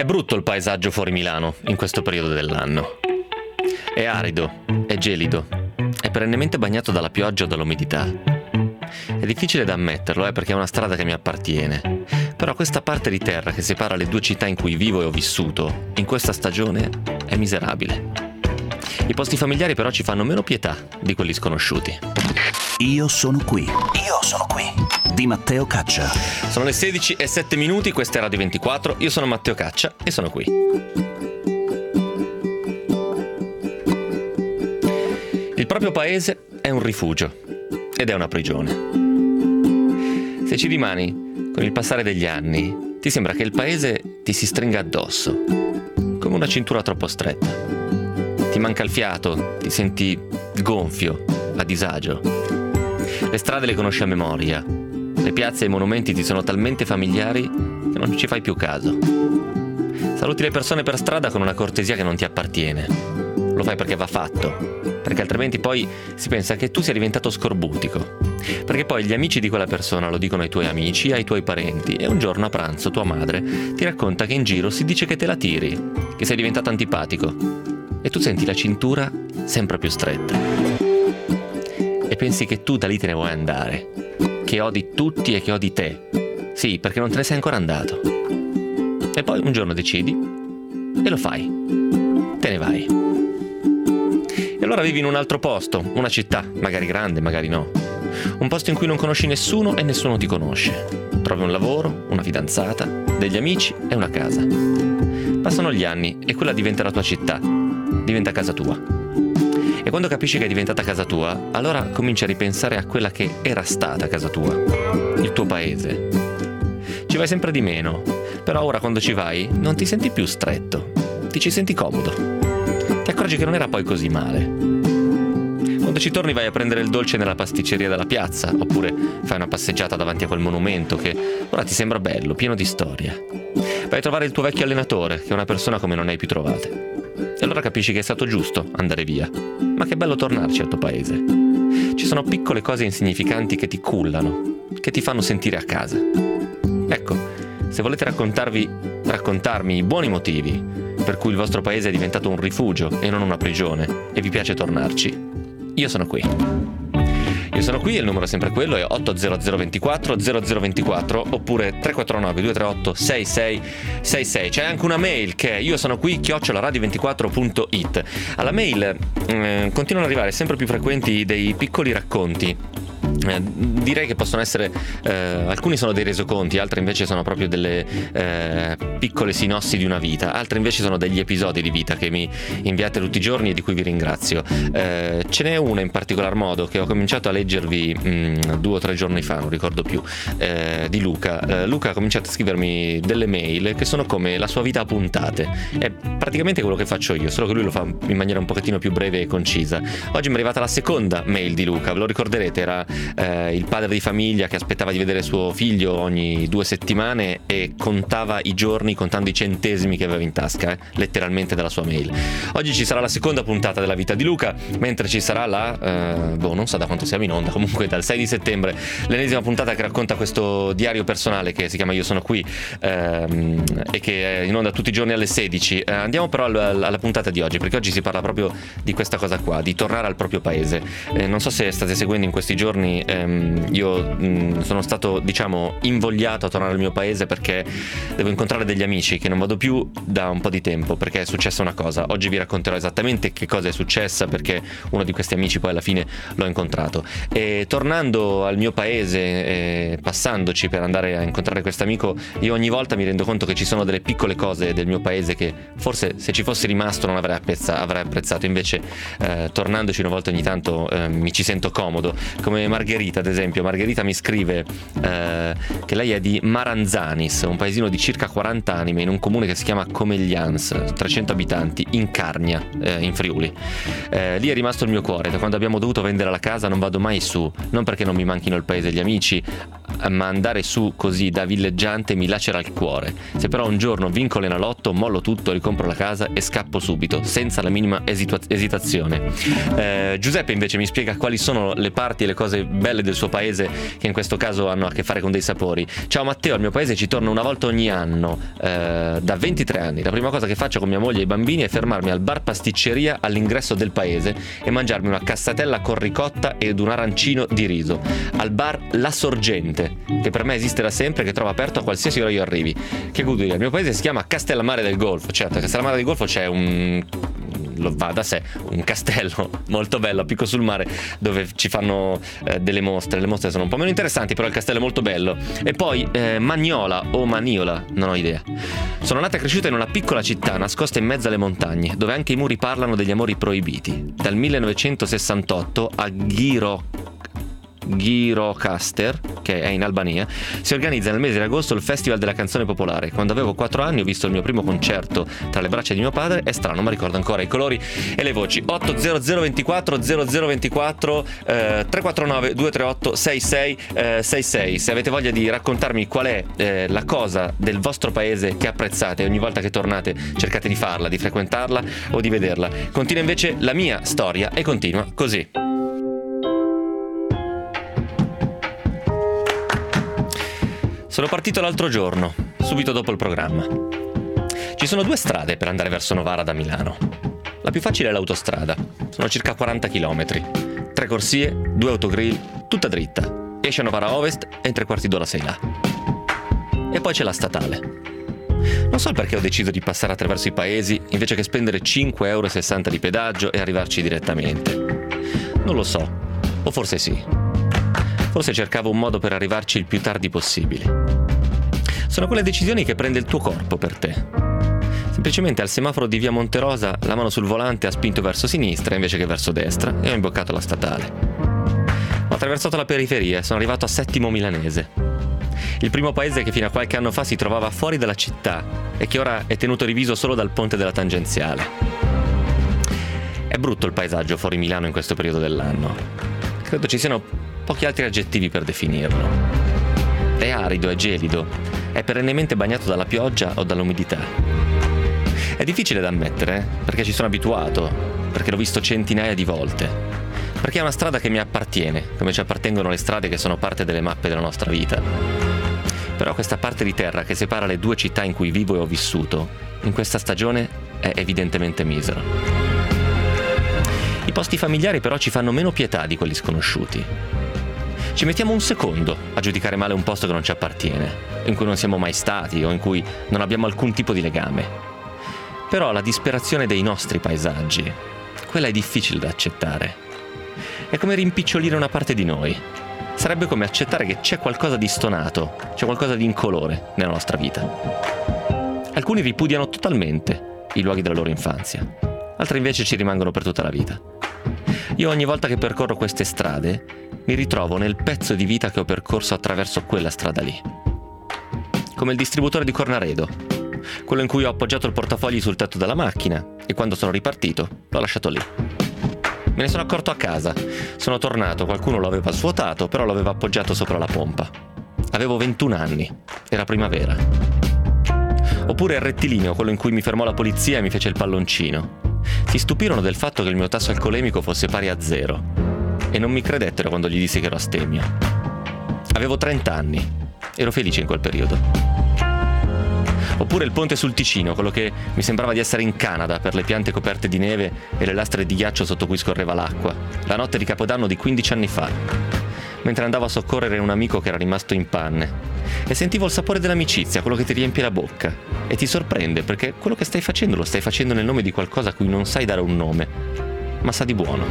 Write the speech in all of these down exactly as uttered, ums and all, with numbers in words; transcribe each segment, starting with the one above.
È brutto il paesaggio fuori Milano in questo periodo dell'anno. È arido, è gelido, è perennemente bagnato dalla pioggia o dall'umidità. È difficile da ammetterlo, eh, perché è una strada che mi appartiene. Però questa parte di terra che separa le due città in cui vivo e ho vissuto, in questa stagione, è miserabile. I posti familiari però ci fanno meno pietà di quelli sconosciuti. Io sono qui. Io sono qui. Di Matteo Caccia. Sono le sedici e sette minuti, questa è Radio ventiquattro, io sono Matteo Caccia e sono qui. Il proprio paese è un rifugio ed è una prigione. Se ci rimani con il passare degli anni, ti sembra che il paese ti si stringa addosso, come una cintura troppo stretta. Ti manca il fiato, ti senti gonfio, a disagio. Le strade le conosci a memoria. Le piazze e i monumenti ti sono talmente familiari che non ci fai più caso. Saluti le persone per strada con una cortesia che non ti appartiene. Lo fai perché va fatto, perché altrimenti poi si pensa che tu sia diventato scorbutico. Perché poi gli amici di quella persona lo dicono ai tuoi amici, ai tuoi parenti, e un giorno a pranzo tua madre ti racconta che in giro si dice che te la tiri, che sei diventato antipatico, e tu senti la cintura sempre più stretta. E pensi che tu da lì te ne vuoi andare, che odi tutti e che odi te. Sì, perché non te ne sei ancora andato. E poi un giorno decidi e lo fai. Te ne vai. E allora vivi in un altro posto, una città, magari grande, magari no. Un posto in cui non conosci nessuno e nessuno ti conosce. Trovi un lavoro, una fidanzata, degli amici e una casa. Passano gli anni e quella diventa la tua città, diventa casa tua. E quando capisci che è diventata casa tua, allora cominci a ripensare a quella che era stata casa tua, il tuo paese. Ci vai sempre di meno, però ora quando ci vai non ti senti più stretto, ti ci senti comodo. Ti accorgi che non era poi così male. Quando ci torni vai a prendere il dolce nella pasticceria della piazza, oppure fai una passeggiata davanti a quel monumento che ora ti sembra bello, pieno di storia. Vai a trovare il tuo vecchio allenatore, che è una persona come non ne hai più trovate. E allora capisci che è stato giusto andare via, ma che bello tornarci al tuo paese. Ci sono piccole cose insignificanti che ti cullano, che ti fanno sentire a casa. Ecco, se volete raccontarvi, raccontarmi i buoni motivi per cui il vostro paese è diventato un rifugio e non una prigione, e vi piace tornarci, io sono qui. Io sono qui e il numero è sempre quello, è otto zero zero due quattro zero zero due quattro oppure tre quattro nove due tre otto sei sei sei sei. C'è anche una mail che è io sono qui chiocciola radio ventiquattro punto it. Alla mail eh, continuano ad arrivare sempre più frequenti dei piccoli racconti. Eh, direi che possono essere eh, alcuni sono dei resoconti, altri invece sono proprio delle eh, piccole sinossi di una vita, altri invece sono degli episodi di vita che mi inviate tutti i giorni e di cui vi ringrazio. Eh, ce n'è una in particolar modo che ho cominciato a leggervi mh, due o tre giorni fa, non ricordo più, eh, di Luca. Eh, Luca ha cominciato a scrivermi delle mail che sono come la sua vita a puntate. È praticamente quello che faccio io, solo che lui lo fa in maniera un pochettino più breve e concisa. Oggi mi è arrivata la seconda mail di Luca, ve lo ricorderete, era Eh, il padre di famiglia che aspettava di vedere suo figlio ogni due settimane e contava i giorni contando i centesimi che aveva in tasca, eh, letteralmente dalla sua mail. Oggi ci sarà la seconda puntata della vita di Luca, mentre ci sarà la eh, boh, non so da quanto siamo in onda, comunque dal sei di settembre l'ennesima puntata che racconta questo diario personale che si chiama Io sono qui ehm, e che è in onda tutti i giorni alle sedici. Eh, andiamo però alla, alla puntata di oggi, perché oggi si parla proprio di questa cosa qua, di tornare al proprio paese. Eh, non so se state seguendo in questi giorni. Ehm, io mh, sono stato, diciamo, invogliato a tornare al mio paese perché devo incontrare degli amici che non vedo più da un po' di tempo, perché è successa una cosa. Oggi vi racconterò esattamente che cosa è successa, perché uno di questi amici poi alla fine l'ho incontrato. E tornando al mio paese e passandoci per andare a incontrare questo amico, io ogni volta mi rendo conto che ci sono delle piccole cose del mio paese che forse se ci fossi rimasto non avrei apprezzato, avrei apprezzato. Invece eh, tornandoci una volta ogni tanto eh, mi ci sento comodo, come Margherita ad esempio. Margherita mi scrive eh, che lei è di Maranzanis, un paesino di circa quaranta anime in un comune che si chiama Comeglians, trecento abitanti, in Carnia, eh, in Friuli. Eh, lì è rimasto il mio cuore. Da quando abbiamo dovuto vendere la casa non vado mai su, non perché non mi manchino il paese e gli amici, ma andare su così da villeggiante mi lacera il cuore. Se però un giorno vinco l'Enalotto, mollo tutto, ricompro la casa e scappo subito, senza la minima esitua- esitazione. Eh, Giuseppe invece mi spiega quali sono le parti e le cose belle del suo paese, che in questo caso hanno a che fare con dei sapori. Ciao Matteo, al mio paese ci torno una volta ogni anno, eh, da ventitré anni. La prima cosa che faccio con mia moglie e i bambini è fermarmi al bar pasticceria all'ingresso del paese e mangiarmi una cassatella con ricotta ed un arancino di riso. Al bar La Sorgente, che per me esiste da sempre, che trovo aperto a qualsiasi ora io arrivi. Che goduria, il mio paese si chiama Castellammare del Golfo. Certo, a Castellammare del Golfo c'è un... lo va da sé, un castello molto bello a picco sul mare, dove ci fanno eh, delle mostre. Le mostre sono un po' meno interessanti, però il castello è molto bello. E poi eh, Magnola o Maniola, non ho idea. Sono nata e cresciuta in una piccola città nascosta in mezzo alle montagne, dove anche i muri parlano degli amori proibiti. Dal millenovecentosessantotto a Ghiro Ghirocaster, che è in Albania, si organizza nel mese di agosto il Festival della Canzone Popolare. Quando avevo quattro anni ho visto il mio primo concerto tra le braccia di mio padre. È strano, ma ricordo ancora i colori e le voci. otto zero zero ventiquattro zero zero ventiquattro eh, tre quattro nove due tre otto sei sei sei sei. Se avete voglia di raccontarmi qual è eh, la cosa del vostro paese che apprezzate, ogni volta che tornate cercate di farla, di frequentarla o di vederla. Continua invece la mia storia e continua così. Sono partito l'altro giorno, subito dopo il programma. Ci sono due strade per andare verso Novara da Milano. La più facile è l'autostrada, sono circa quaranta chilometri. Tre corsie, due autogrill, tutta dritta. Esci a Novara Ovest e in tre quarti d'ora sei là. E poi c'è la statale. Non so perché ho deciso di passare attraverso i paesi invece che spendere cinque virgola sessanta euro di pedaggio e arrivarci direttamente. Non lo so, o forse sì. Forse cercavo un modo per arrivarci il più tardi possibile. Sono quelle decisioni che prende il tuo corpo per te. Semplicemente al semaforo di via Monterosa la mano sul volante ha spinto verso sinistra invece che verso destra e ho imboccato la statale. Ho attraversato la periferia e sono arrivato a Settimo Milanese. Il primo paese che fino a qualche anno fa si trovava fuori dalla città e che ora è tenuto diviso solo dal ponte della tangenziale. È brutto il paesaggio fuori Milano in questo periodo dell'anno. Credo ci siano pochi altri aggettivi per definirlo. È arido, è gelido, è perennemente bagnato dalla pioggia o dall'umidità. È difficile da ammettere, eh? Perché ci sono abituato, perché l'ho visto centinaia di volte, perché è una strada che mi appartiene, come ci appartengono le strade che sono parte delle mappe della nostra vita. Però questa parte di terra che separa le due città in cui vivo e ho vissuto, in questa stagione è evidentemente misero. I posti familiari però ci fanno meno pietà di quelli sconosciuti. Ci mettiamo un secondo a giudicare male un posto che non ci appartiene, in cui non siamo mai stati o in cui non abbiamo alcun tipo di legame. Però la disperazione dei nostri paesaggi, quella è difficile da accettare. È come rimpicciolire una parte di noi. Sarebbe come accettare che c'è qualcosa di stonato, c'è qualcosa di incolore nella nostra vita. Alcuni ripudiano totalmente i luoghi della loro infanzia, altri invece ci rimangono per tutta la vita. Io ogni volta che percorro queste strade mi ritrovo nel pezzo di vita che ho percorso attraverso quella strada lì. Come il distributore di Cornaredo, quello in cui ho appoggiato il portafogli sul tetto della macchina e quando sono ripartito l'ho lasciato lì. Me ne sono accorto a casa, sono tornato, qualcuno lo aveva svuotato, però lo aveva appoggiato sopra la pompa. Avevo ventuno anni, era primavera. Oppure il rettilineo, quello in cui mi fermò la polizia e mi fece il palloncino. Si stupirono del fatto che il mio tasso alcolemico fosse pari a zero e non mi credettero quando gli dissi che ero astemio. Avevo trenta anni, ero felice in quel periodo. Oppure il ponte sul Ticino, quello che mi sembrava di essere in Canada per le piante coperte di neve e le lastre di ghiaccio sotto cui scorreva l'acqua, la notte di Capodanno di quindici anni fa, mentre andavo a soccorrere un amico che era rimasto in panne. E sentivo il sapore dell'amicizia, quello che ti riempie la bocca. E ti sorprende, perché quello che stai facendo lo stai facendo nel nome di qualcosa a cui non sai dare un nome, ma sa di buono.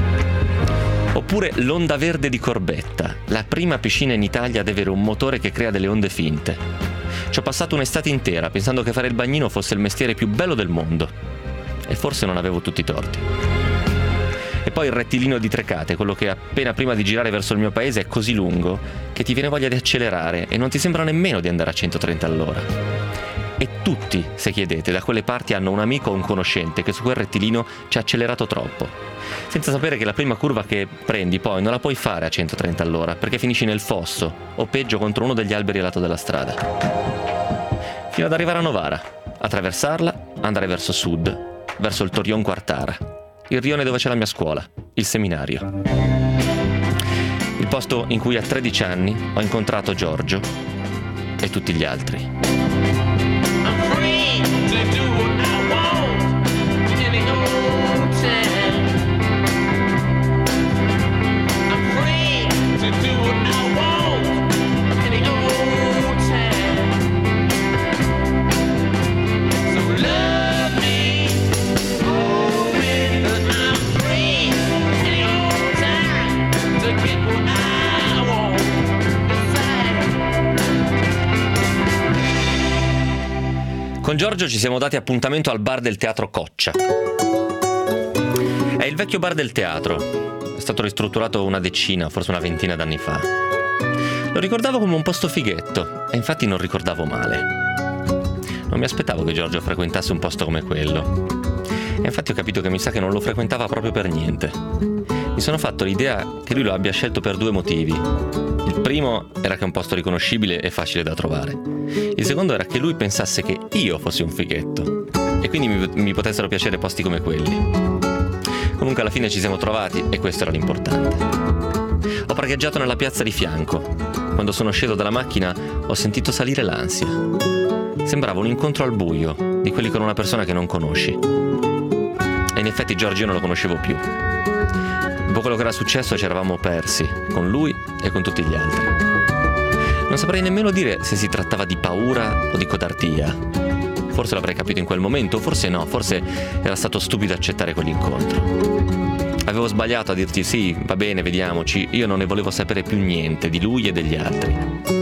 Oppure l'Onda Verde di Corbetta, la prima piscina in Italia ad avere un motore che crea delle onde finte. Ci ho passato un'estate intera pensando che fare il bagnino fosse il mestiere più bello del mondo. E forse non avevo tutti i torti. E poi il rettilineo di Trecate, quello che appena prima di girare verso il mio paese è così lungo che ti viene voglia di accelerare e non ti sembra nemmeno di andare a centotrenta all'ora. E tutti, se chiedete, da quelle parti hanno un amico o un conoscente che su quel rettilineo ci ha accelerato troppo, senza sapere che la prima curva che prendi poi non la puoi fare a centotrenta all'ora perché finisci nel fosso o peggio contro uno degli alberi a lato della strada. Fino ad arrivare a Novara, attraversarla, andare verso sud, verso il Torion Quartara, il rione dove c'è la mia scuola, il seminario. Il il posto in cui a tredici anni ho incontrato Giorgio e tutti gli altri. Con Giorgio ci siamo dati appuntamento al bar del Teatro Coccia. È il vecchio bar del teatro. È stato ristrutturato una decina, forse una ventina d'anni fa. Lo ricordavo come un posto fighetto, e infatti non ricordavo male. Non mi aspettavo che Giorgio frequentasse un posto come quello. E infatti ho capito che mi sa che non lo frequentava proprio per niente. Mi sono fatto l'idea che lui lo abbia scelto per due motivi. Il primo era che è un posto riconoscibile e facile da trovare. Il secondo era che lui pensasse che io fossi un fighetto e quindi mi, mi potessero piacere posti come quelli. Comunque alla fine ci siamo trovati e questo era l'importante. Ho parcheggiato nella piazza di fianco. Quando sono sceso dalla macchina ho sentito salire l'ansia. Sembrava un incontro al buio, di quelli con una persona che non conosci. E in effetti Giorgio non lo conoscevo più. Dopo quello che era successo ci eravamo persi, con lui e con tutti gli altri. Non saprei nemmeno dire se si trattava di paura o di codardia. Forse l'avrei capito in quel momento, forse no, forse era stato stupido accettare quell'incontro. Avevo sbagliato a dirti sì, va bene, vediamoci, io non ne volevo sapere più niente di lui e degli altri.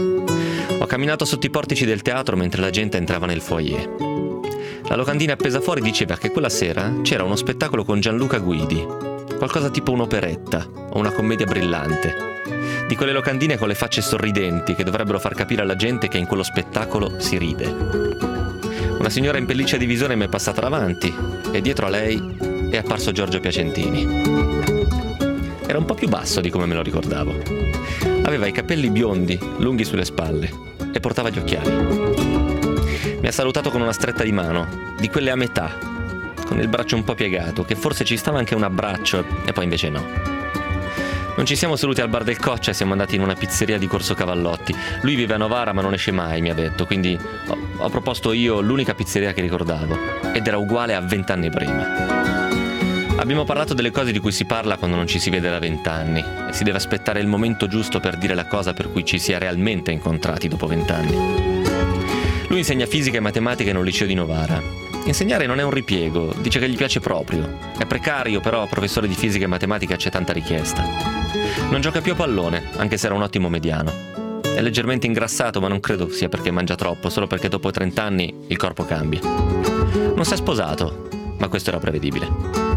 Ho camminato sotto i portici del teatro mentre la gente entrava nel foyer. La locandina appesa fuori diceva che quella sera c'era uno spettacolo con Gianluca Guidi, qualcosa tipo un'operetta o una commedia brillante, di quelle locandine con le facce sorridenti che dovrebbero far capire alla gente che in quello spettacolo si ride. Una signora in pelliccia di visone mi è passata davanti e dietro a lei è apparso Giorgio Piacentini. Era un po' più basso di come me lo ricordavo. Aveva i capelli biondi, lunghi sulle spalle e portava gli occhiali. Mi ha salutato con una stretta di mano, di quelle a metà, con il braccio un po' piegato, che forse ci stava anche un abbraccio e poi invece no. Non ci siamo seduti al bar del Coccia e siamo andati in una pizzeria di Corso Cavallotti. Lui vive a Novara ma non esce mai, mi ha detto, quindi ho, ho proposto io l'unica pizzeria che ricordavo ed era uguale a vent'anni prima. Abbiamo parlato delle cose di cui si parla quando non ci si vede da vent'anni e si deve aspettare il momento giusto per dire la cosa per cui ci si è realmente incontrati dopo vent'anni. Lui insegna fisica e matematica in un liceo di Novara. Insegnare non è un ripiego, dice che gli piace proprio. È precario, però a professore di fisica e matematica c'è tanta richiesta. Non gioca più a pallone, anche se era un ottimo mediano. È leggermente ingrassato, ma non credo sia perché mangia troppo, solo perché dopo trenta anni il corpo cambia. Non si è sposato, ma questo era prevedibile.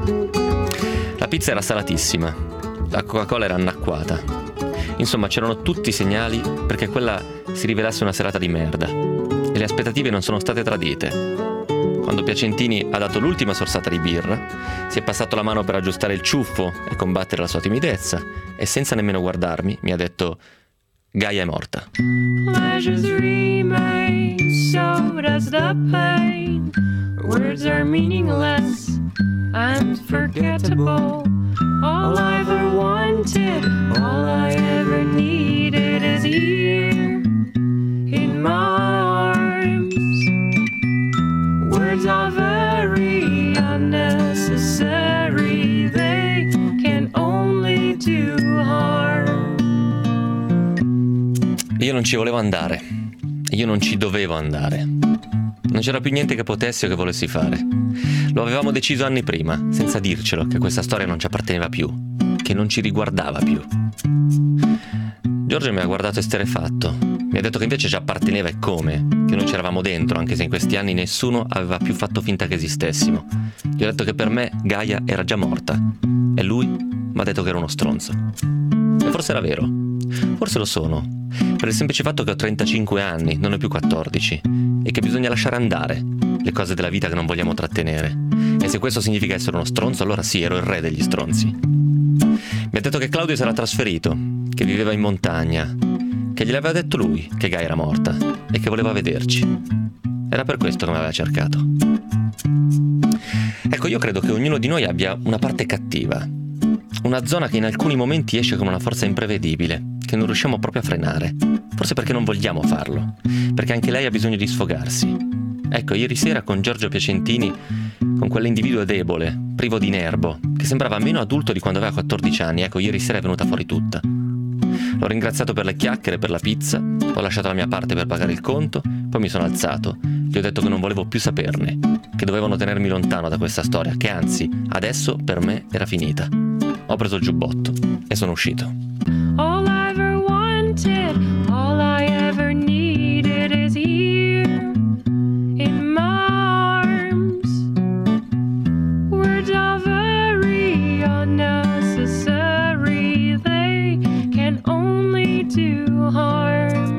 La pizza era salatissima, la Coca-Cola era annacquata. Insomma, c'erano tutti i segnali perché quella si rivelasse una serata di merda. E le aspettative non sono state tradite. Quando Piacentini ha dato l'ultima sorsata di birra, si è passato la mano per aggiustare il ciuffo e combattere la sua timidezza e senza nemmeno guardarmi mi ha detto Gaia è morta. Pleasures remain, so does the pain. Words are meaningless and forgettable. All I ever wanted, all I ever needed is here in my arms. Words are very unnecessary, they can only do harm. Io non ci volevo andare, io non ci dovevo andare. Non c'era più niente che potessi o che volessi fare. Lo avevamo deciso anni prima, senza dircelo, che questa storia non ci apparteneva più, che non ci riguardava più. Giorgio mi ha guardato esterrefatto. Mi ha detto che invece ci apparteneva e come, che noi c'eravamo dentro, anche se in questi anni nessuno aveva più fatto finta che esistessimo. Gli ho detto che per me Gaia era già morta e lui mi ha detto che era uno stronzo. E forse era vero, forse lo sono, per il semplice fatto che ho trentacinque anni, non ho più quattordici, e che bisogna lasciare andare le cose della vita che non vogliamo trattenere. E se questo significa essere uno stronzo, allora sì, ero il re degli stronzi. Mi ha detto che Claudio si era trasferito, che viveva in montagna, che gliel'aveva detto lui che Gaia era morta e che voleva vederci. Era per questo che mi aveva cercato. Ecco, io credo che ognuno di noi abbia una parte cattiva, una zona che in alcuni momenti esce con una forza imprevedibile, che non riusciamo proprio a frenare. Forse perché non vogliamo farlo, perché anche lei ha bisogno di sfogarsi. Ecco, ieri sera con Giorgio Piacentini, con quell'individuo debole, privo di nervo, che sembrava meno adulto di quando aveva quattordici anni, ecco, ieri sera è venuta fuori tutta. L'ho ringraziato per le chiacchiere, per la pizza, ho lasciato la mia parte per pagare il conto, poi mi sono alzato, gli ho detto che non volevo più saperne, che dovevano tenermi lontano da questa storia, che anzi, adesso per me era finita. Ho preso il giubbotto e sono uscito. All I ever wanted, all I ever needed is here in my arms. Words are very unnecessary, they can only do harm.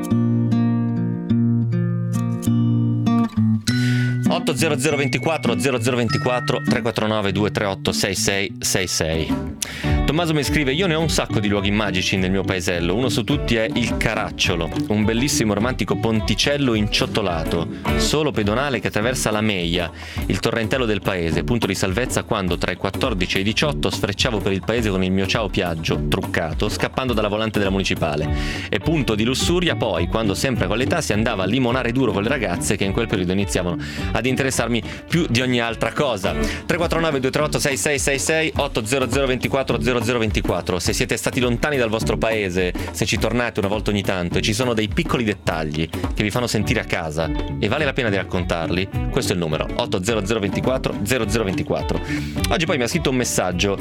otto zero zero ventiquattro zero zero ventiquattro tre quattro nove due tre otto sei sei sei sei. Tommaso mi scrive: io ne ho un sacco di luoghi magici nel mio paesello, uno su tutti è il Caracciolo, un bellissimo romantico ponticello inciottolato, solo pedonale che attraversa la Meia, il torrentello del paese, punto di salvezza quando tra i quattordici e i diciotto sfrecciavo per il paese con il mio ciao Piaggio truccato, scappando dalla volante della municipale, e punto di lussuria poi quando sempre con l'età si andava a limonare duro con le ragazze che in quel periodo iniziavano ad interessarmi più di ogni altra cosa. Tre quattro nove due tre otto sei sei sei sei, otto zero zero ventiquattro zero zero ventiquattro. Se siete stati lontani dal vostro paese, se ci tornate una volta ogni tanto e ci sono dei piccoli dettagli che vi fanno sentire a casa e vale la pena di raccontarli, questo è il numero otto zero zero ventiquattro zero zero ventiquattro. Oggi poi mi ha scritto un messaggio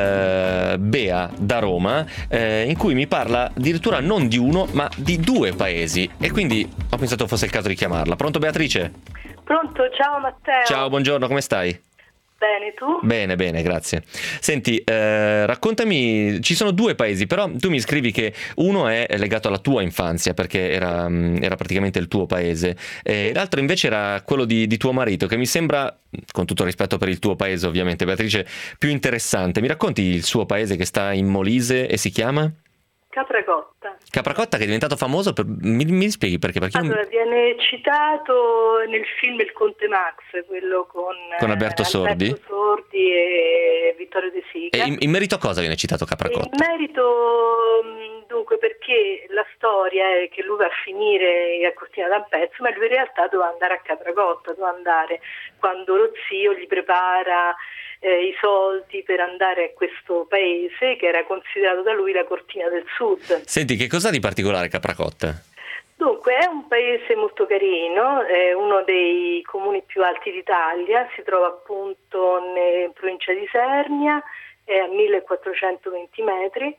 eh, Bea da Roma eh, in cui mi parla addirittura non di uno ma di due paesi, e quindi ho pensato fosse il caso di chiamarla. Pronto Beatrice? Pronto, ciao Matteo. Ciao, buongiorno, come stai? Bene, tu? Bene, bene, grazie. Senti, eh, raccontami, ci sono due paesi, però tu mi scrivi che uno è legato alla tua infanzia, perché era, era praticamente il tuo paese, e l'altro invece era quello di, di tuo marito, che mi sembra, con tutto rispetto per il tuo paese ovviamente, Beatrice, più interessante. Mi racconti il suo paese che sta in Molise e si chiama? Capracotta. Capracotta, che è diventato famoso, per... mi, mi spieghi perché? Perché allora, non... viene citato nel film Il Conte Max, quello con, con Alberto Sordi, Alberto Sordi e Vittorio De Sica. E in, in merito a cosa viene citato Capracotta? In merito, dunque, perché la storia è che lui va a finire a Cortina d'Ampezzo, ma lui in realtà doveva andare a Capracotta, doveva andare quando lo zio gli prepara Eh, i soldi per andare a questo paese che era considerato da lui la Cortina del Sud. Senti, che cosa ha di particolare Capracotta? Dunque, è un paese molto carino, è uno dei comuni più alti d'Italia, si trova appunto in provincia di Isernia, è a millequattrocentoventi metri.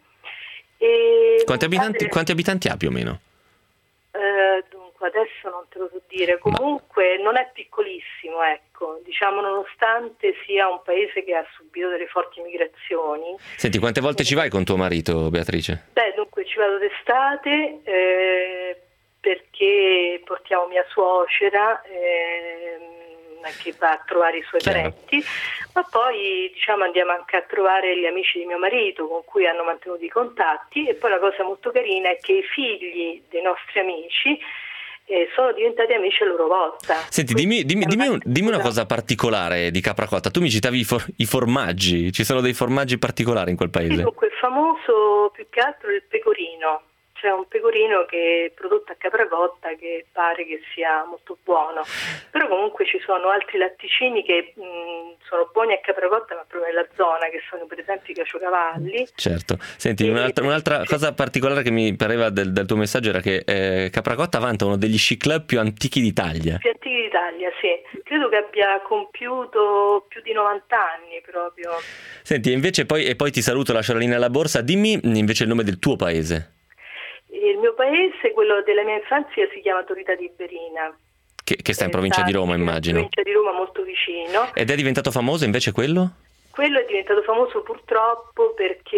E quanti abitanti, quanti abitanti ha più o meno? Eh, dunque, adesso non te lo so dire, comunque Ma... non è piccolissimo, ecco, diciamo, nonostante sia un paese che ha subito delle forti migrazioni. Senti, quante volte ci vai con tuo marito, Beatrice? Beh, dunque ci vado d'estate eh, perché portiamo mia suocera eh, che va a trovare i suoi Chiaro. parenti, ma poi diciamo andiamo anche a trovare gli amici di mio marito con cui hanno mantenuto i contatti, e poi la cosa molto carina è che i figli dei nostri amici eh, sono diventati amici a loro volta. Senti, dimmi, dimmi, dimmi, un, dimmi una cosa particolare di Capracotta. Tu mi citavi i, for, i formaggi, ci sono dei formaggi particolari in quel paese? Sì, dunque, il famoso più che altro il pecorino. C'è un pecorino che è prodotto a Capracotta che pare che sia molto buono, però comunque ci sono altri latticini che mh, sono buoni a Capracotta ma proprio nella zona, che sono per esempio i caciocavalli. Certo. Senti, e... un'altra, un'altra cosa particolare che mi pareva del, del tuo messaggio era che eh, Capracotta vanta uno degli sci club più antichi d'Italia. Più antichi d'Italia, sì. Credo che abbia compiuto più di novanta anni proprio. Senti, invece poi, e poi ti saluto, lascio la linea alla borsa, dimmi invece il nome del tuo paese. Il mio paese, quello della mia infanzia, si chiama Torita di Berina. Che, che sta in provincia di Roma, immagino. In provincia di Roma, molto vicino. Ed è diventato famoso invece quello? Quello è diventato famoso purtroppo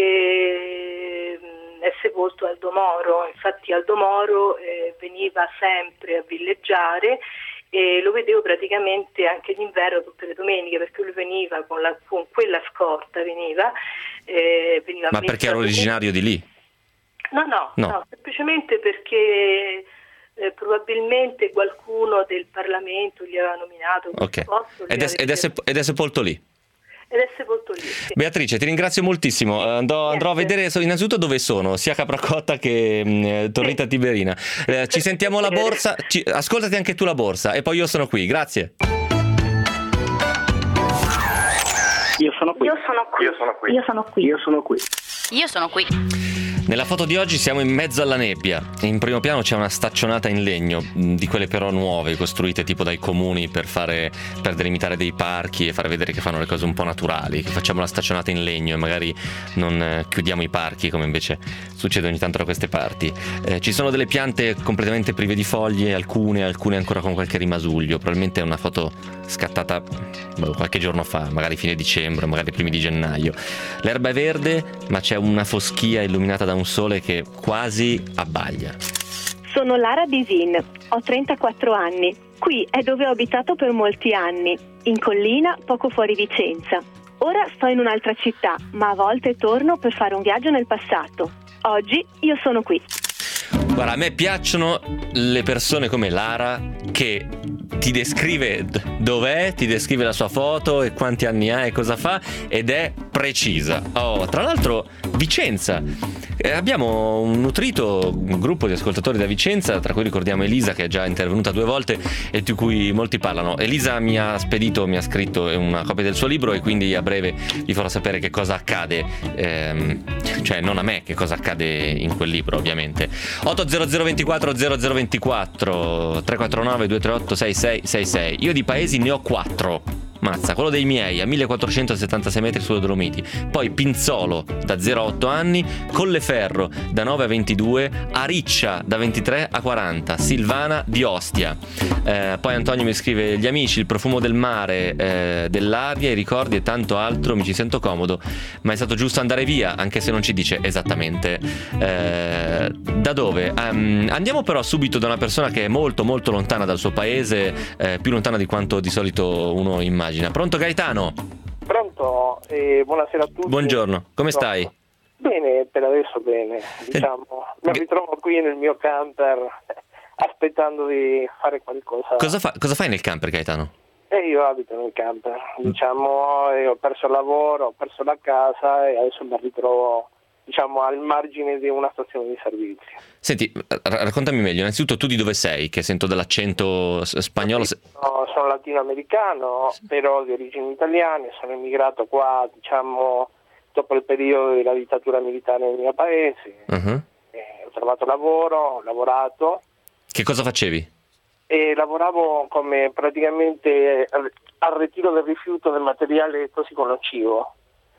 perché è sepolto Aldo Moro. Infatti Aldo Moro eh, veniva sempre a villeggiare e lo vedevo praticamente anche d'inverno tutte le domeniche, perché lui veniva con, la, con quella scorta, veniva, eh, veniva Ma perché era originario di lì? No, no, no, no, semplicemente perché eh, probabilmente qualcuno del Parlamento gli aveva nominato questo okay. posto. Ed è, ed, è sep- ed è sepolto lì? ed è sepolto lì. Sì. Beatrice, ti ringrazio moltissimo. Andrò, andrò a vedere so, innanzitutto dove sono, sia Capracotta che mh, Torrita sì. Tiberina. Eh, ci sentiamo alla borsa, ci, ascoltati anche tu la borsa e poi io sono qui. Grazie. Io sono qui. Io sono qui. Io sono qui. Io sono qui. Io sono qui. Io sono qui. Nella foto di oggi siamo in mezzo alla nebbia. In primo piano c'è una staccionata in legno, di quelle però nuove, costruite tipo dai comuni per fare per delimitare dei parchi e fare vedere che fanno le cose un po' naturali, che facciamo la staccionata in legno e magari non eh, chiudiamo i parchi come invece succede ogni tanto da queste parti. Eh, ci sono delle piante completamente prive di foglie, alcune, alcune ancora con qualche rimasuglio. Probabilmente è una foto scattata boh, qualche giorno fa, magari fine dicembre, magari primi di gennaio. L'erba è verde, ma c'è una foschia illuminata da un sole che quasi abbaglia. Sono Lara Bisin, ho trentaquattro anni. Qui è dove ho abitato per molti anni, in collina poco fuori Vicenza. Ora sto in un'altra città, ma a volte torno per fare un viaggio nel passato. Oggi io sono qui. Guarda, a me piacciono le persone come Lara che ti descrive dov'è, ti descrive la sua foto e quanti anni ha e cosa fa ed è precisa. Oh, tra l'altro Vicenza. Eh, abbiamo un nutrito un gruppo di ascoltatori da Vicenza, tra cui ricordiamo Elisa che è già intervenuta due volte e di cui molti parlano. Elisa mi ha spedito, mi ha scritto una copia del suo libro e quindi a breve vi farò sapere che cosa accade, ehm, cioè non a me, che cosa accade in quel libro ovviamente. otto zero zero ventiquattro zero zero ventiquattro tre quattro nove due tre otto sei sei sei sei. Io di paesi ne ho quattro. Mazza, quello dei miei a millequattrocentosettantasei metri sulle Dolomiti, poi Pinzolo da zero a otto anni, Colleferro da nove a ventidue, Ariccia da ventitré a quaranta, Silvana di Ostia. Eh, poi Antonio mi scrive: gli amici, il profumo del mare, eh, dell'aria, i ricordi e tanto altro, mi ci sento comodo, ma è stato giusto andare via, anche se non ci dice esattamente eh, da dove. Um, andiamo però subito da una persona che è molto molto lontana dal suo paese, eh, più lontana di quanto di solito uno immagina. Pronto Gaetano? Pronto, eh, buonasera a tutti. Buongiorno, come stai? Bene, per adesso bene, diciamo. Mi ritrovo qui nel mio camper aspettando di fare qualcosa. Cosa, fa, cosa fai nel camper, Gaetano? E io abito nel camper, diciamo, e ho perso il lavoro, ho perso la casa e adesso mi ritrovo, diciamo, al margine di una stazione di servizio. Senti, raccontami meglio, innanzitutto tu di dove sei, che sento dell'accento spagnolo. No, sono latinoamericano, però di origini italiane, sono emigrato qua, diciamo, dopo il periodo della dittatura militare nel mio paese. Uh-huh. Eh, ho trovato lavoro, ho lavorato. Che cosa facevi? E lavoravo come praticamente al, al ritiro del rifiuto del materiale tossico nocivo.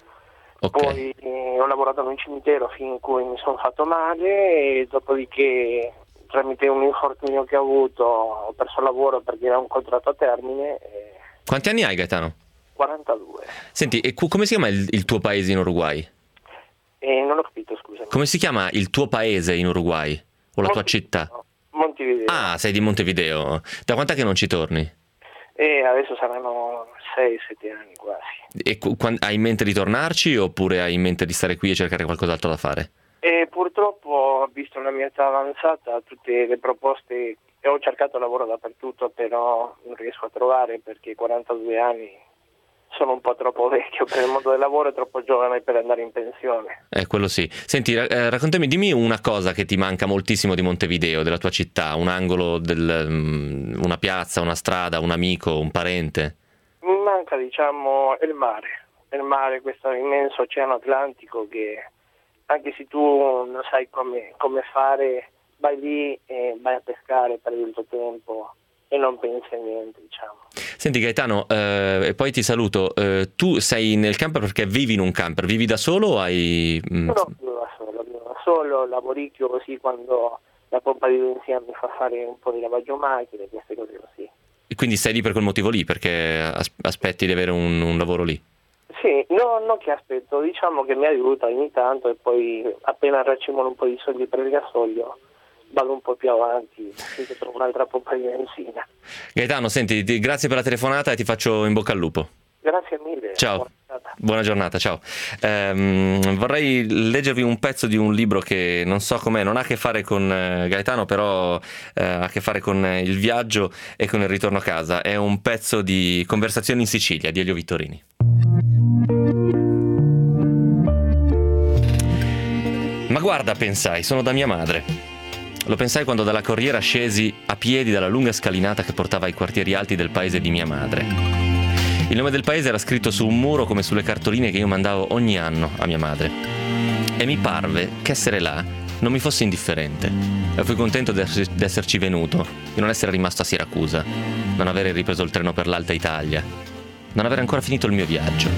Okay. Poi eh, ho lavorato in un cimitero fin in cui mi sono fatto male e dopodiché tramite un infortunio che ho avuto ho perso lavoro perché era un contratto a termine. E... Quanti anni hai, Gaetano? quarantadue. Senti, e cu- come si chiama il, il tuo paese in Uruguay? Eh, non ho capito, scusami. Come si chiama il tuo paese in Uruguay? O la Montevideo. Tua città? Montevideo. Ah, sei di Montevideo. Da quant'è che non ci torni? Eh, adesso saranno sei sette anni quasi. E qu- hai in mente di tornarci oppure hai in mente di stare qui e cercare qualcos'altro da fare? E purtroppo, visto la mia età avanzata, tutte le proposte, ho cercato lavoro dappertutto, però non riesco a trovare perché quarantadue anni sono un po' troppo vecchio per il mondo del lavoro e troppo giovane per andare in pensione. Eh, quello sì. Senti, eh, raccontami, dimmi una cosa che ti manca moltissimo di Montevideo, della tua città, un angolo, del, um, una piazza, una strada, un amico, un parente. Mi manca, diciamo, il mare, il mare, questo immenso oceano Atlantico che anche se tu non sai come, come fare, vai lì e vai a pescare, perdi il tuo tempo e non pensi a niente, diciamo. Senti Gaetano, eh, e poi ti saluto, eh, tu sei nel camper perché vivi in un camper, vivi da solo o hai... Mm... No, vivo da solo, vivo da solo, lavoricchio così quando la pompa di benzina mi fa fare un po' di lavaggio macchine, queste cose così. E quindi sei lì per quel motivo lì, perché as- aspetti di avere un, un lavoro lì? Sì, no, non che aspetto, diciamo che mi aiuta ogni tanto e poi appena racimolo un po' di soldi per il gasolio vado un po' più avanti finché trovo un'altra pompa di benzina. Gaetano, senti, ti, grazie per la telefonata e ti faccio in bocca al lupo. Grazie mille. Ciao. Buona giornata, Buona giornata ciao. Ehm, vorrei leggervi un pezzo di un libro che non so com'è, non ha a che fare con eh, Gaetano, però eh, ha a che fare con eh, il viaggio e con il ritorno a casa. È un pezzo di Conversazioni in Sicilia di Elio Vittorini. guarda, pensai, sono da mia madre. Lo pensai quando dalla corriera scesi a piedi dalla lunga scalinata che portava ai quartieri alti del paese di mia madre. Il nome del paese era scritto su un muro come sulle cartoline che io mandavo ogni anno a mia madre. E mi parve che essere là non mi fosse indifferente. E fui contento di esserci venuto, di non essere rimasto a Siracusa, non avere ripreso il treno per l'Alta Italia, non aver ancora finito il mio viaggio.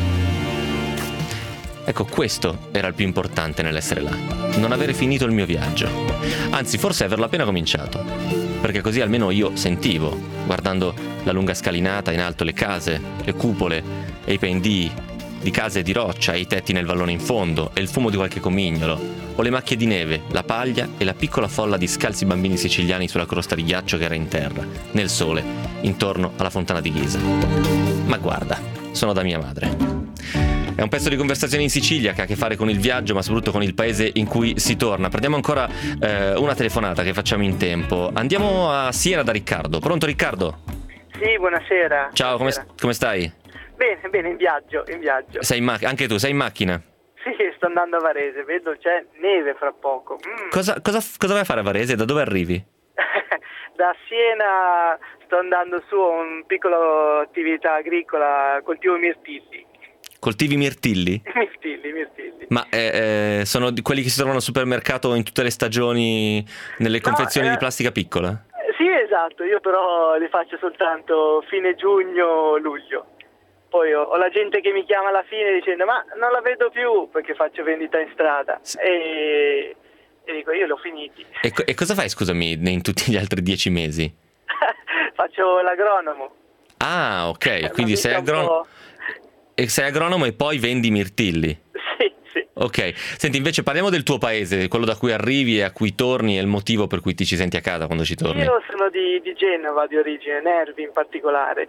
Ecco, questo era il più importante nell'essere là, non avere finito il mio viaggio. Anzi, forse averlo appena cominciato, perché così almeno io sentivo, guardando la lunga scalinata, in alto le case, le cupole e i pendii di case di roccia e i tetti nel vallone in fondo e il fumo di qualche comignolo, o le macchie di neve, la paglia e la piccola folla di scalzi bambini siciliani sulla crosta di ghiaccio che era in terra, nel sole, intorno alla fontana di Ghisa. Ma guarda, sono da mia madre. È un pezzo di conversazione in Sicilia che ha a che fare con il viaggio, ma soprattutto con il paese in cui si torna. Prendiamo ancora eh, una telefonata che facciamo in tempo. Andiamo a Siena da Riccardo. Pronto, Riccardo? Sì, buonasera. Ciao, come, buonasera. come stai? Bene, bene, in viaggio, in viaggio. Sei in ma- anche tu, sei in macchina? Sì, sto andando a Varese, vedo c'è neve fra poco. Mm. Cosa, cosa, cosa vai a fare a Varese? Da dove arrivi? Da Siena sto andando su a una piccola attività agricola, coltivo mirtilli. Coltivi mirtilli? Mirtilli, mirtilli. Ma eh, eh, sono di quelli che si trovano al supermercato in tutte le stagioni, nelle confezioni no, eh, di plastica piccola? Sì, esatto, io però li faccio soltanto fine giugno, luglio. Poi ho, ho la gente che mi chiama alla fine dicendo ma non la vedo più perché faccio vendita in strada. Sì. E, e dico io l'ho finiti. E, e cosa fai, scusami, in tutti gli altri dieci mesi? Faccio l'agronomo. Ah, ok, quindi sei agronomo. E sei agronomo e poi vendi mirtilli? Sì, sì. Ok, senti, invece parliamo del tuo paese, quello da cui arrivi e a cui torni e il motivo per cui ti ci senti a casa quando ci torni. Io sono di, di Genova di origine, Nervi in particolare,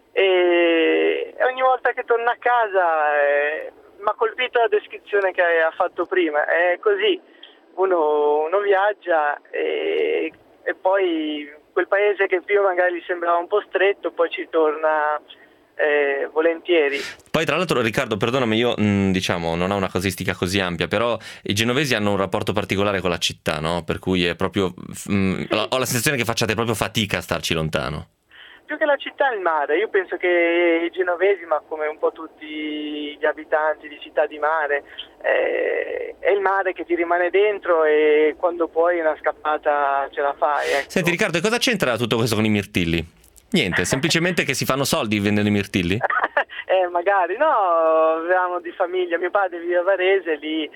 e ogni volta che torno a casa eh, mi ha colpito la descrizione che ha fatto prima, è così, uno, uno viaggia e, e poi quel paese che prima magari sembrava un po' stretto, poi ci torna... Eh, volentieri. Poi tra l'altro, Riccardo, perdonami, io mh, diciamo non ho una casistica così ampia, però i genovesi hanno un rapporto particolare con la città, no? Per cui è proprio mh, sì. Ho la sensazione che facciate proprio fatica a starci lontano. Più che la città è il mare. Io penso che i genovesi, ma come un po' tutti gli abitanti di città di mare, eh, è il mare che ti rimane dentro e quando puoi una scappata ce la fai, ecco. Senti Riccardo, e cosa c'entra tutto questo con i mirtilli? Niente, semplicemente che si fanno soldi vendendo i mirtilli? eh, magari, no, avevamo di famiglia, mio padre vive a Varese, lì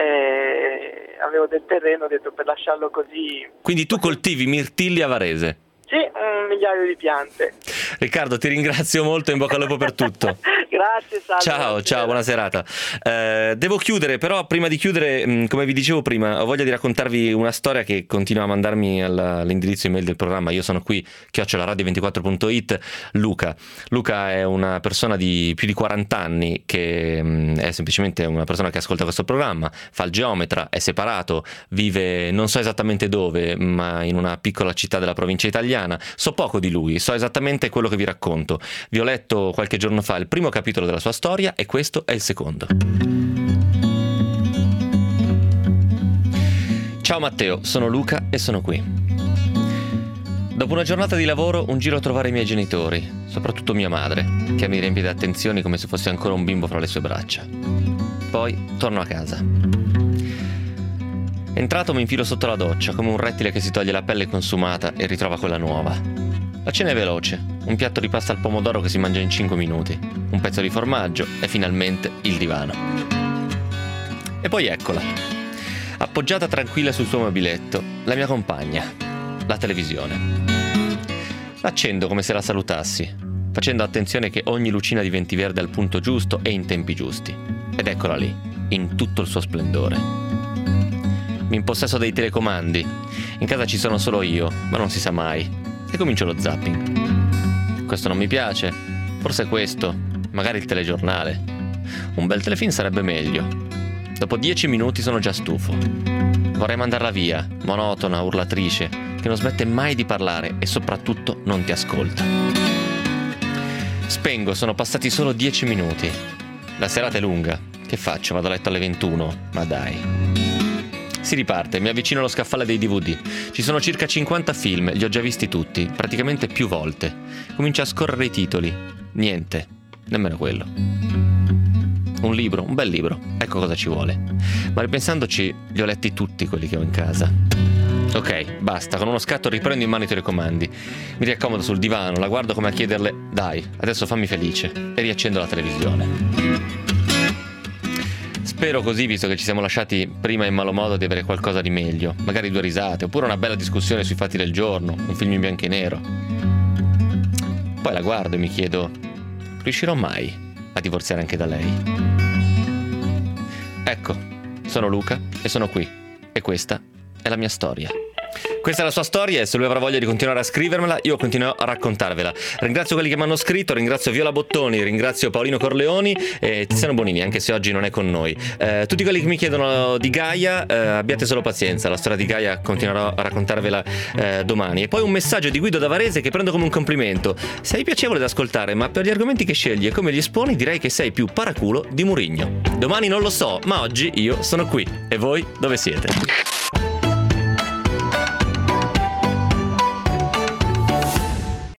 eh, avevo del terreno, ho detto per lasciarlo così. Quindi tu coltivi mirtilli a Varese? Sì, un migliaio di piante. Riccardo, ti ringrazio molto e in bocca al lupo per tutto. Grazie, salve. Ciao, ciao, buona serata. Eh, devo chiudere, però prima di chiudere, mh, come vi dicevo prima, ho voglia di raccontarvi una storia che continua a mandarmi alla, all'indirizzo email del programma. Io sono qui, chiocciola radio ventiquattro punto it. Luca. Luca è una persona di più di quaranta anni che mh, è semplicemente una persona che ascolta questo programma, fa il geometra, è separato, vive non so esattamente dove, ma in una piccola città della provincia italiana. So poco di lui, so esattamente quello che vi racconto. Vi ho letto qualche giorno fa il primo capitolo della sua storia e questo è il secondo. Ciao Matteo, sono Luca e sono qui. Dopo una giornata di lavoro, un giro a trovare i miei genitori, soprattutto mia madre, che mi riempie di attenzioni come se fosse ancora un bimbo fra le sue braccia. Poi torno a casa. Entrato mi infilo sotto la doccia, come un rettile che si toglie la pelle consumata e ritrova quella nuova. La cena è veloce, un piatto di pasta al pomodoro che si mangia in cinque minuti, un pezzo di formaggio e finalmente il divano. E poi eccola, appoggiata tranquilla sul suo mobiletto, la mia compagna, la televisione. L'accendo come se la salutassi, facendo attenzione che ogni lucina diventi verde al punto giusto e in tempi giusti. Ed eccola lì, in tutto il suo splendore. Mi impossesso dei telecomandi. In casa ci sono solo io, ma non si sa mai. E comincio lo zapping. Questo non mi piace. Forse questo. Magari il telegiornale. Un bel telefilm sarebbe meglio. Dopo dieci minuti sono già stufo. Vorrei mandarla via, monotona, urlatrice, che non smette mai di parlare e soprattutto non ti ascolta. Spengo, sono passati solo dieci minuti. La serata è lunga. Che faccio? Vado a letto alle ventuno? Ma dai. Si riparte, mi avvicino allo scaffale dei D V D. Ci sono circa cinquanta film, li ho già visti tutti, praticamente più volte. Comincio a scorrere i titoli. Niente, nemmeno quello. Un libro, un bel libro, ecco cosa ci vuole. Ma ripensandoci, li ho letti tutti quelli che ho in casa. Ok, basta, con uno scatto riprendo in mano i telecomandi. Mi riaccomodo sul divano, la guardo come a chiederle: dai, adesso fammi felice, e riaccendo la televisione. Spero così, visto che ci siamo lasciati prima in malo modo, di avere qualcosa di meglio. Magari due risate, oppure una bella discussione sui fatti del giorno, un film in bianco e nero. Poi la guardo e mi chiedo: riuscirò mai a divorziare anche da lei? Ecco, sono Luca e sono qui. E questa è la mia storia. Questa è la sua storia e se lui avrà voglia di continuare a scrivermela, io continuerò a raccontarvela. Ringrazio quelli che mi hanno scritto, ringrazio Viola Bottoni, ringrazio Paolino Corleoni e Tiziano Bonini, anche se oggi non è con noi. Eh, tutti quelli che mi chiedono di Gaia, eh, abbiate solo pazienza, la storia di Gaia continuerò a raccontarvela eh, domani. E poi un messaggio di Guido da Varese che prendo come un complimento. Sei piacevole da ascoltare, ma per gli argomenti che scegli e come li esponi direi che sei più paraculo di Murigno. Domani non lo so, ma oggi io sono qui. E voi dove siete?